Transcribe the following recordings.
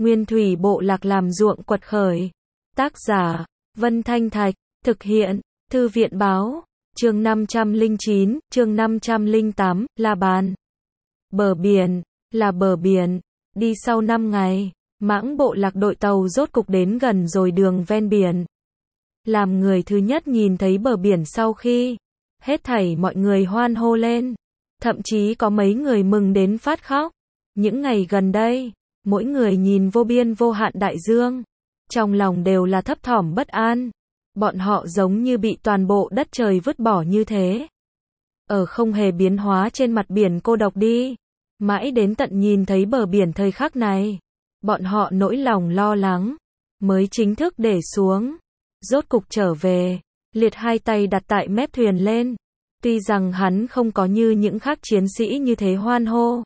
Nguyên thủy bộ lạc làm ruộng quật khởi. Tác giả, Vân Thanh Thạch, thực hiện, Thư viện Báo, chương 509, chương 508, La Bàn. Bờ biển, là bờ biển. Đi sau 5 ngày, Mãng bộ lạc đội tàu rốt cục đến gần rồi đường ven biển. Làm người thứ nhất nhìn thấy bờ biển sau khi, hết thảy mọi người hoan hô lên. Thậm chí có mấy người mừng đến phát khóc. Những ngày gần đây, mỗi người nhìn vô biên vô hạn đại dương, trong lòng đều là thấp thỏm bất an. Bọn họ giống như bị toàn bộ đất trời vứt bỏ như thế. Ở không hề biến hóa trên mặt biển cô độc đi. Mãi đến tận nhìn thấy bờ biển thời khắc này, bọn họ nỗi lòng lo lắng mới chính thức để xuống. Rốt cục trở về, Liệt hai tay đặt tại mép thuyền lên. Tuy rằng hắn không có như những khác chiến sĩ như thế hoan hô.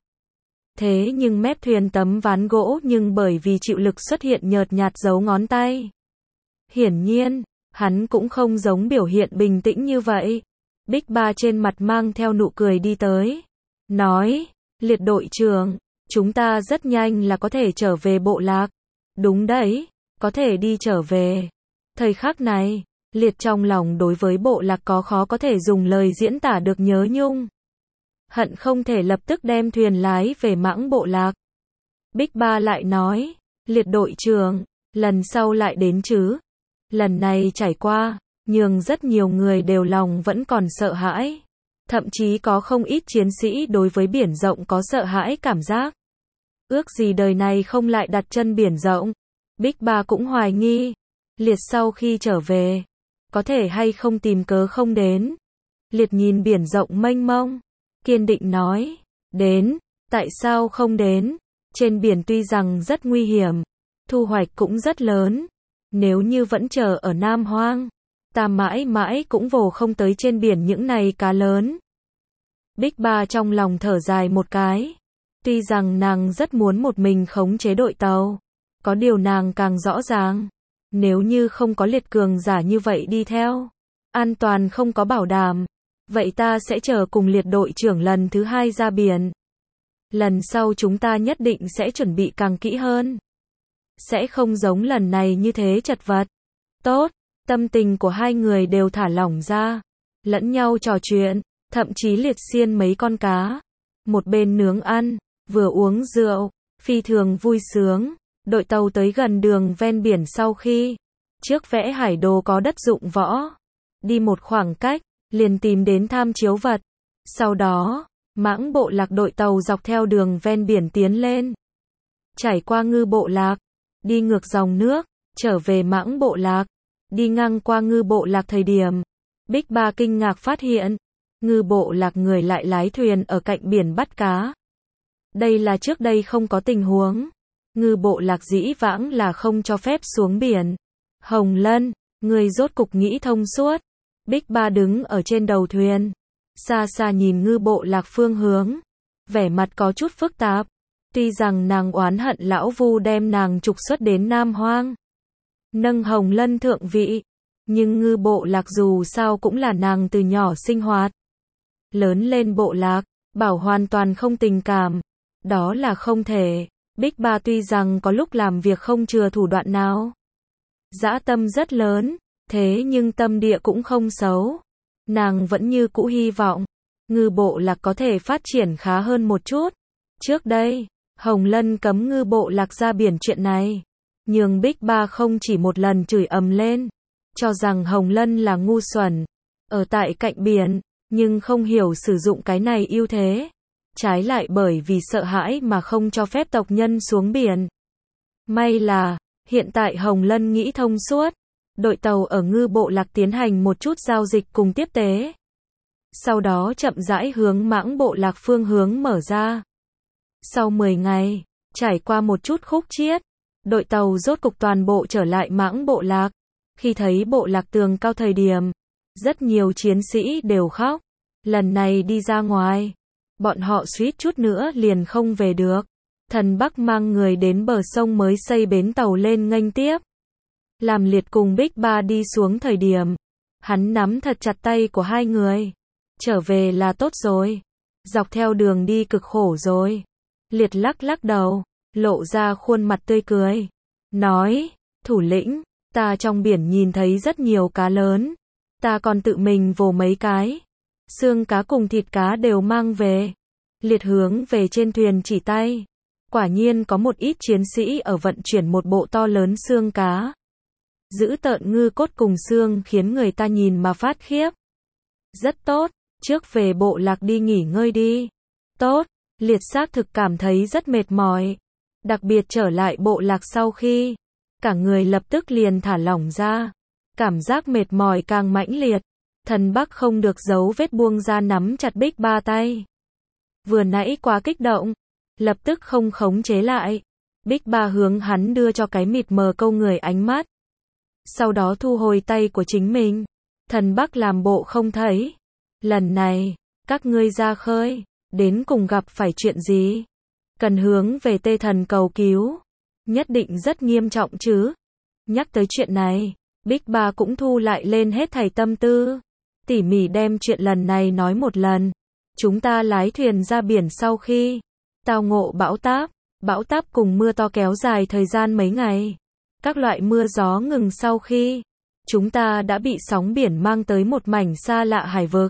Thế nhưng mép thuyền tấm ván gỗ nhưng bởi vì chịu lực xuất hiện nhợt nhạt dấu ngón tay. Hiển nhiên, hắn cũng không giống biểu hiện bình tĩnh như vậy. Bích Ba trên mặt mang theo nụ cười đi tới. Nói, Liệt đội trưởng, chúng ta rất nhanh là có thể trở về bộ lạc. Đúng đấy, có thể đi trở về. Thời khắc này, Liệt trong lòng đối với bộ lạc khó có thể dùng lời diễn tả được nhớ nhung. Hận không thể lập tức đem thuyền lái về Mãng bộ lạc. Bích Ba lại nói, Liệt đội trưởng, lần sau lại đến chứ. Lần này trải qua, nhưng rất nhiều người đều lòng vẫn còn sợ hãi. Thậm chí có không ít chiến sĩ đối với biển rộng có sợ hãi cảm giác. Ước gì đời này không lại đặt chân biển rộng. Bích Ba cũng hoài nghi, Liệt sau khi trở về, có thể hay không tìm cớ không đến. Liệt nhìn biển rộng mênh mông, kiên định nói, đến, tại sao không đến? Trên biển tuy rằng rất nguy hiểm, thu hoạch cũng rất lớn. Nếu như vẫn chờ ở Nam Hoang, ta mãi mãi cũng vồ không tới trên biển những này cá lớn. Bích Ba trong lòng thở dài một cái. Tuy rằng nàng rất muốn một mình khống chế đội tàu, có điều nàng càng rõ ràng, nếu như không có Liệt cường giả như vậy đi theo, an toàn không có bảo đảm, vậy ta sẽ chờ cùng Liệt đội trưởng lần thứ 2 ra biển. Lần sau chúng ta nhất định sẽ chuẩn bị càng kỹ hơn. Sẽ không giống lần này như thế chật vật. Tốt, tâm tình của hai người đều thả lỏng ra, lẫn nhau trò chuyện, thậm chí Liệt xiên mấy con cá. Một bên nướng ăn, vừa uống rượu, phi thường vui sướng. Đội tàu tới gần đường ven biển sau khi, trước vẽ hải đồ có đất dụng võ. Đi một khoảng cách, liền tìm đến tham chiếu vật. Sau đó, Mãng bộ lạc đội tàu dọc theo đường ven biển tiến lên. Trải qua Ngư bộ lạc, đi ngược dòng nước, trở về Mãng bộ lạc. Đi ngang qua Ngư bộ lạc thời điểm, Bích Ba kinh ngạc phát hiện, Ngư bộ lạc người lại lái thuyền ở cạnh biển bắt cá. Đây là trước đây không có tình huống. Ngư bộ lạc dĩ vãng là không cho phép xuống biển. Hồng Lân, người rốt cục nghĩ thông suốt. Bích Ba đứng ở trên đầu thuyền, xa xa nhìn Ngư bộ lạc phương hướng, vẻ mặt có chút phức tạp. Tuy rằng nàng oán hận lão Vu đem nàng trục xuất đến Nam Hoang, nâng Hồng Lân thượng vị, nhưng Ngư bộ lạc dù sao cũng là nàng từ nhỏ sinh hoạt. Lớn lên bộ lạc, bảo hoàn toàn không tình cảm, đó là không thể. Bích Ba tuy rằng có lúc làm việc không chừa thủ đoạn nào, dã tâm rất lớn, thế nhưng tâm địa cũng không xấu. Nàng vẫn như cũ hy vọng, Ngư bộ lạc có thể phát triển khá hơn một chút. Trước đây, Hồng Lân cấm Ngư bộ lạc ra biển chuyện này, nhưng Bích Ba không chỉ một lần chửi ầm lên, cho rằng Hồng Lân là ngu xuẩn, ở tại cạnh biển, nhưng không hiểu sử dụng cái này ưu thế. Trái lại bởi vì sợ hãi mà không cho phép tộc nhân xuống biển. May là, hiện tại Hồng Lân nghĩ thông suốt. Đội tàu ở Ngư bộ lạc tiến hành một chút giao dịch cùng tiếp tế. Sau đó chậm rãi hướng Mãng bộ lạc phương hướng mở ra. Sau 10 ngày, trải qua một chút khúc chiết, đội tàu rốt cục toàn bộ trở lại Mãng bộ lạc. Khi thấy bộ lạc tường cao thời điểm, rất nhiều chiến sĩ đều khóc. Lần này đi ra ngoài, bọn họ suýt chút nữa liền không về được. Thần Bắc mang người đến bờ sông mới xây bến tàu lên nghênh tiếp. Làm Liệt cùng Bích Ba đi xuống thời điểm, hắn nắm thật chặt tay của hai người. Trở về là tốt rồi. Dọc theo đường đi cực khổ rồi. Liệt lắc lắc đầu, lộ ra khuôn mặt tươi cười. Nói, thủ lĩnh, ta trong biển nhìn thấy rất nhiều cá lớn. Ta còn tự mình vồ mấy cái. Xương cá cùng thịt cá đều mang về. Liệt hướng về trên thuyền chỉ tay. Quả nhiên có một ít chiến sĩ ở vận chuyển một bộ to lớn xương cá. Giữ tợn ngư cốt cùng xương khiến người ta nhìn mà phát khiếp. Rất tốt, trước về bộ lạc đi nghỉ ngơi đi. Tốt, liệt xác thực cảm thấy rất mệt mỏi. Đặc biệt trở lại bộ lạc sau khi, cả người lập tức liền thả lỏng ra. Cảm giác mệt mỏi càng mãnh liệt. Thần Bắc không được giấu vết buông ra nắm chặt Bích Ba tay. Vừa nãy quá kích động, lập tức không khống chế lại. Bích Ba hướng hắn đưa cho cái mịt mờ câu người ánh mắt. Sau đó thu hồi tay của chính mình. Thần Bắc làm bộ không thấy. Lần này, các ngươi ra khơi, đến cùng gặp phải chuyện gì? Cần hướng về Tê Thần cầu cứu. Nhất định rất nghiêm trọng chứ. Nhắc tới chuyện này, Bích Ba cũng thu lại lên hết thảy tâm tư. Tỉ mỉ đem chuyện lần này nói một lần. Chúng ta lái thuyền ra biển sau khi tao ngộ bão táp cùng mưa to kéo dài thời gian mấy ngày. Các loại mưa gió ngừng sau khi chúng ta đã bị sóng biển mang tới một mảnh xa lạ hải vực.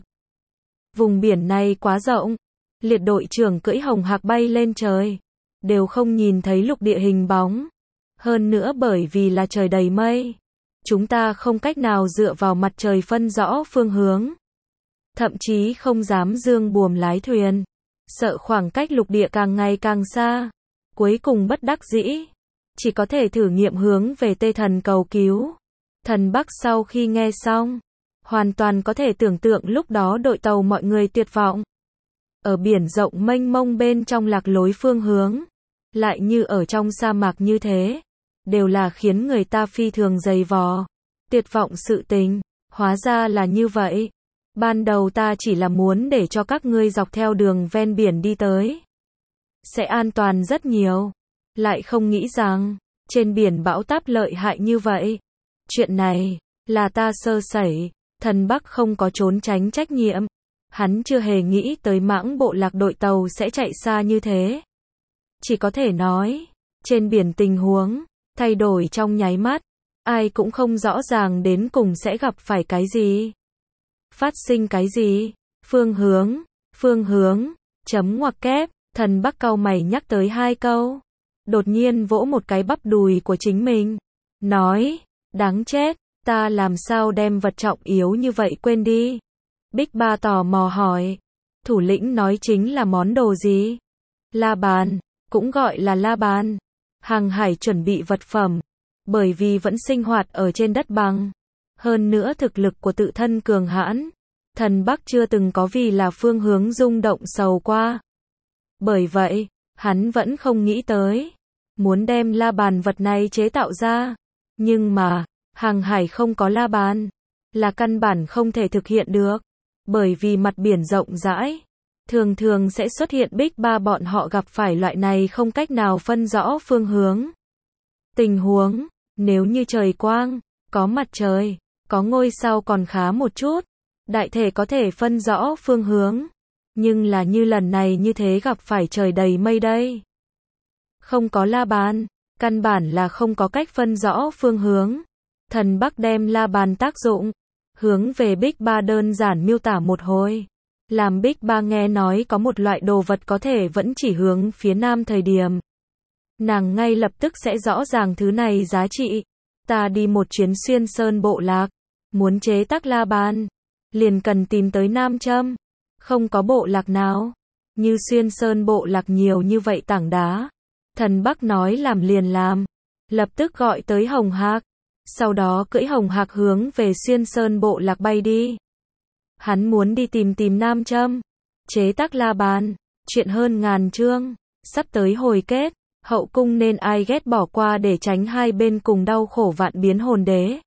Vùng biển này quá rộng, liệt đội trưởng cưỡi hồng hạc bay lên trời, đều không nhìn thấy lục địa hình bóng. Hơn nữa bởi vì là trời đầy mây, chúng ta không cách nào dựa vào mặt trời phân rõ phương hướng. Thậm chí không dám dương buồm lái thuyền, sợ khoảng cách lục địa càng ngày càng xa. Cuối cùng bất đắc dĩ, chỉ có thể thử nghiệm hướng về Tê Thần cầu cứu. Thần Bắc sau khi nghe xong, hoàn toàn có thể tưởng tượng lúc đó đội tàu mọi người tuyệt vọng. Ở biển rộng mênh mông bên trong lạc lối phương hướng, lại như ở trong sa mạc như thế, đều là khiến người ta phi thường dày vò. Tuyệt vọng sự tình, hóa ra là như vậy. Ban đầu ta chỉ là muốn để cho các ngươi dọc theo đường ven biển đi tới, sẽ an toàn rất nhiều. Lại không nghĩ rằng, trên biển bão táp lợi hại như vậy. Chuyện này, là ta sơ sẩy. Thần Bắc không có trốn tránh trách nhiệm. Hắn chưa hề nghĩ tới mãng bộ lạc đội tàu sẽ chạy xa như thế. Chỉ có thể nói, trên biển tình huống thay đổi trong nháy mắt. Ai cũng không rõ ràng đến cùng sẽ gặp phải cái gì, phát sinh cái gì. Phương hướng, chấm ngoặc kép. Thần Bắc cau mày nhắc tới hai câu. Đột nhiên vỗ một cái bắp đùi của chính mình. Nói, đáng chết, ta làm sao đem vật trọng yếu như vậy quên đi. Bích Ba tò mò hỏi, thủ lĩnh nói chính là món đồ gì? La bàn, cũng gọi là la bàn. Hàng hải chuẩn bị vật phẩm. Bởi vì vẫn sinh hoạt ở trên đất bằng. Hơn nữa thực lực của tự thân cường hãn. Thần Bắc chưa từng có vì là phương hướng rung động sầu qua. Bởi vậy, hắn vẫn không nghĩ tới muốn đem la bàn vật này chế tạo ra. Nhưng mà, hàng hải không có la bàn là căn bản không thể thực hiện được. Bởi vì mặt biển rộng rãi, thường thường sẽ xuất hiện Bích Ba bọn họ gặp phải loại này không cách nào phân rõ phương hướng. Tình huống, nếu như trời quang, có mặt trời, có ngôi sao còn khá một chút, đại thể có thể phân rõ phương hướng. Nhưng là như lần này như thế gặp phải trời đầy mây đây. Không có la bàn, căn bản là không có cách phân rõ phương hướng. Thần Bắc đem la bàn tác dụng, hướng về Bích Ba đơn giản miêu tả một hồi. Làm Bích Ba nghe nói có một loại đồ vật có thể vẫn chỉ hướng phía nam thời điểm. Nàng ngay lập tức sẽ rõ ràng thứ này giá trị. Ta đi một chuyến xuyên sơn bộ lạc, muốn chế tác la bàn, liền cần tìm tới Nam Châm. Không có bộ lạc nào như xuyên sơn bộ lạc nhiều như vậy tảng đá. Thần Bắc nói làm liền làm, lập tức gọi tới hồng hạc. Sau đó cưỡi hồng hạc hướng về xuyên sơn bộ lạc bay đi. Hắn muốn đi tìm Nam Châm, chế tác la bàn. Chuyện hơn ngàn chương, sắp tới hồi kết. Hậu cung nên ai ghét bỏ qua để tránh hai bên cùng đau khổ vạn biến hồn đế.